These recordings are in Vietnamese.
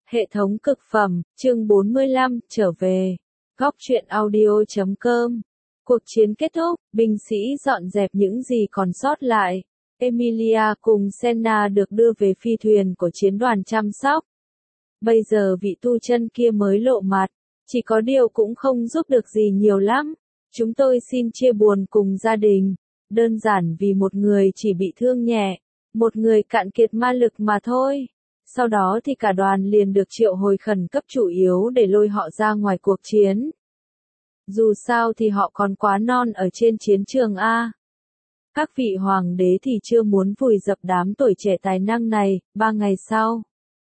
Hệ thống cực phẩm, chương 45, trở về. Góc truyện audio.com. Cuộc chiến kết thúc, binh sĩ dọn dẹp những gì còn sót lại. Emilia cùng Senna được đưa về phi thuyền của chiến đoàn chăm sóc. Bây giờ vị tu chân kia mới lộ mặt, chỉ có điều cũng không giúp được gì nhiều lắm. Chúng tôi xin chia buồn cùng gia đình, đơn giản vì một người chỉ bị thương nhẹ, một người cạn kiệt ma lực mà thôi. Sau đó thì cả đoàn liền được triệu hồi khẩn cấp chủ yếu để lôi họ ra ngoài cuộc chiến. Dù sao thì họ còn quá non ở trên chiến trường A. Các vị hoàng đế thì chưa muốn vùi dập đám tuổi trẻ tài năng này. 3 ngày sau,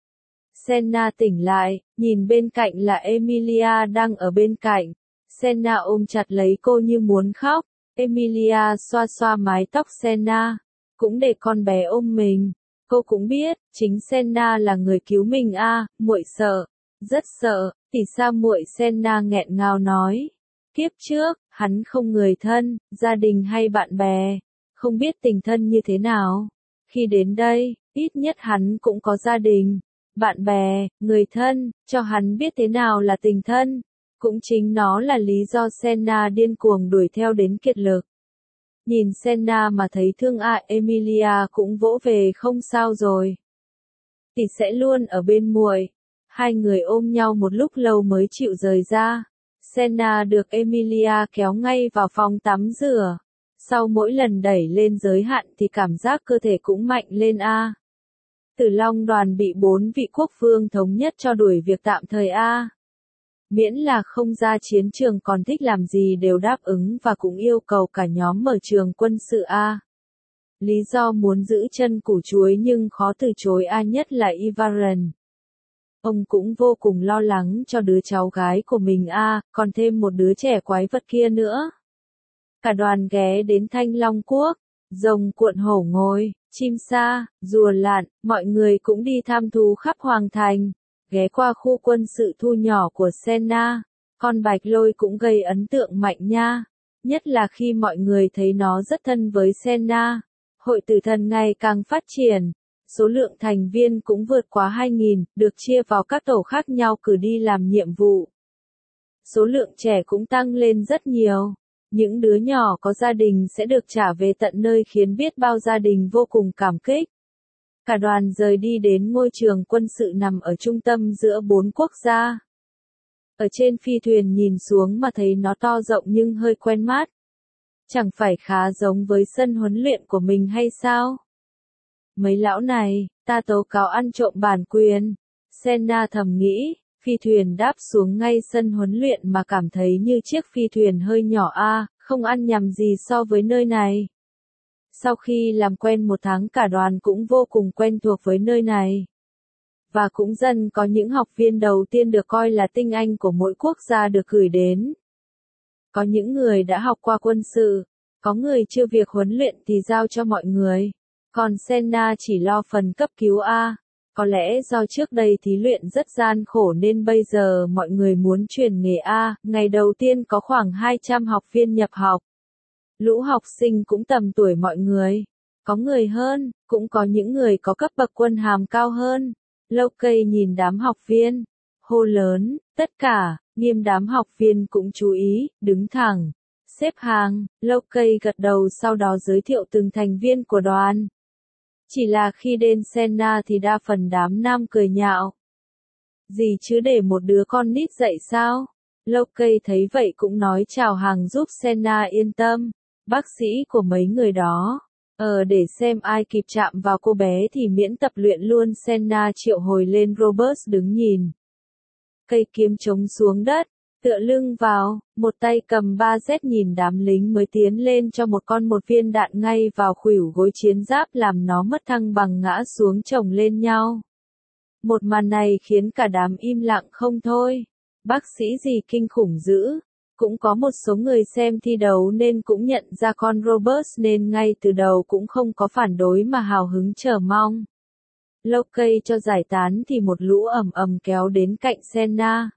Senna tỉnh lại, nhìn bên cạnh là Emilia đang ở bên cạnh. Senna ôm chặt lấy cô như muốn khóc. Emilia xoa xoa mái tóc Senna, cũng để con bé ôm mình. Cô cũng biết, chính Senna là người cứu mình a. Muội sợ, rất sợ. Tỷ sao muội? Senna nghẹn ngào nói. Kiếp trước, hắn không người thân, gia đình hay bạn bè, không biết tình thân như thế nào. Khi đến đây, ít nhất hắn cũng có gia đình, bạn bè, người thân, cho hắn biết thế nào là tình thân. Cũng chính nó là lý do Senna điên cuồng đuổi theo đến kiệt lực. Nhìn Senna mà thấy thương Emilia cũng vỗ về không sao rồi. Tỷ sẽ luôn ở bên muội. Hai người ôm nhau một lúc lâu mới chịu rời ra. Senna được Emilia kéo ngay vào phòng tắm rửa. Sau mỗi lần đẩy lên giới hạn thì cảm giác cơ thể cũng mạnh lên a. Tử Long đoàn bị 4 vị quốc vương thống nhất cho đuổi việc tạm thời a. Miễn là không ra chiến trường còn thích làm gì đều đáp ứng và cũng yêu cầu cả nhóm mở trường quân sự A. Lý do muốn giữ chân củ chuối nhưng khó từ chối nhất là Ivaren. Ông cũng vô cùng lo lắng cho đứa cháu gái của mình còn thêm một đứa trẻ quái vật kia nữa. Cả đoàn ghé đến Thanh Long Quốc, rồng cuộn hổ ngồi, chim sa, rùa lạn, mọi người cũng đi tham thú khắp hoàng thành. Ghé qua khu quân sự thu nhỏ của Senna, con bạch lôi cũng gây ấn tượng mạnh nha. Nhất là khi mọi người thấy nó rất thân với Senna. Hội tử thần ngày càng phát triển, số lượng thành viên cũng vượt quá 2.000, được chia vào các tổ khác nhau cử đi làm nhiệm vụ. Số lượng trẻ cũng tăng lên rất nhiều. Những đứa nhỏ có gia đình sẽ được trả về tận nơi khiến biết bao gia đình vô cùng cảm kích. Cả đoàn rời đi đến ngôi trường quân sự nằm ở trung tâm giữa 4 quốc gia. Ở trên phi thuyền nhìn xuống mà thấy nó to rộng nhưng hơi quen mắt. Chẳng phải khá giống với sân huấn luyện của mình hay sao? Mấy lão này, ta tố cáo ăn trộm bản quyền. Senna thầm nghĩ, phi thuyền đáp xuống ngay sân huấn luyện mà cảm thấy như chiếc phi thuyền hơi nhỏ không ăn nhầm gì so với nơi này. Sau khi làm quen 1 tháng cả đoàn cũng vô cùng quen thuộc với nơi này. Và cũng dần có những học viên đầu tiên được coi là tinh anh của mỗi quốc gia được gửi đến. Có những người đã học qua quân sự, có người chưa việc huấn luyện thì giao cho mọi người. Còn Senna chỉ lo phần cấp cứu Có lẽ do trước đây thí luyện rất gian khổ nên bây giờ mọi người muốn chuyển nghề Ngày đầu tiên có khoảng 200 học viên nhập học. Lũ học sinh cũng tầm tuổi mọi người. Có người hơn, cũng có những người có cấp bậc quân hàm cao hơn. Lâu cây nhìn đám học viên, hô lớn, tất cả, nghiêm đám học viên cũng chú ý, đứng thẳng, xếp hàng. Lâu cây gật đầu sau đó giới thiệu từng thành viên của đoàn. Chỉ là khi đến Senna thì đa phần đám nam cười nhạo. Gì chứ để một đứa con nít dạy sao? Lâu cây thấy vậy cũng nói chào hàng giúp Senna yên tâm. Bác sĩ của mấy người đó. Để xem ai kịp chạm vào cô bé thì miễn tập luyện luôn. Senna triệu hồi lên Robert đứng nhìn. Cây kiếm chống xuống đất, tựa lưng vào, một tay cầm 3Z nhìn đám lính mới tiến lên cho một viên đạn ngay vào khuỷu gối chiến giáp làm nó mất thăng bằng ngã xuống chồng lên nhau. Một màn này khiến cả đám im lặng không thôi. Bác sĩ gì kinh khủng dữ. Cũng có một số người xem thi đấu nên cũng nhận ra con Robert nên ngay từ đầu cũng không có phản đối mà hào hứng chờ mong. Lâu cây cho giải tán thì một lũ ầm kéo đến cạnh Senna.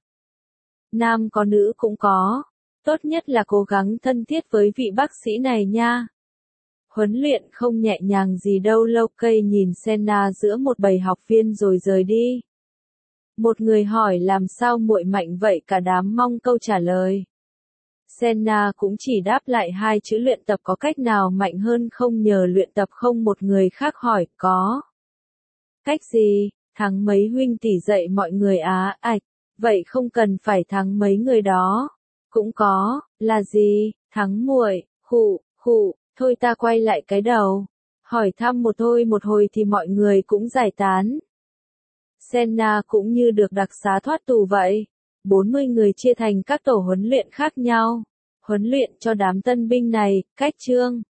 Nam có nữ cũng có. Tốt nhất là cố gắng thân thiết với vị bác sĩ này nha. Huấn luyện không nhẹ nhàng gì đâu. Lâu cây nhìn Senna giữa một bầy học viên rồi rời đi. Một người hỏi làm sao muội mạnh vậy, cả đám mong câu trả lời. Senna cũng chỉ đáp lại hai chữ luyện tập. Có cách nào mạnh hơn không nhờ luyện tập không? Một người khác hỏi, có. Cách gì? Thắng mấy huynh tỷ dạy mọi người á, ạch. Vậy không cần phải thắng mấy người đó. Cũng có, là gì? Thắng muội, khụ, thôi ta quay lại cái đầu. Hỏi thăm một hồi thì mọi người cũng giải tán. Senna cũng như được đặc xá thoát tù vậy. 40 người chia thành các tổ huấn luyện khác nhau. Huấn luyện cho đám tân binh này, cách chương.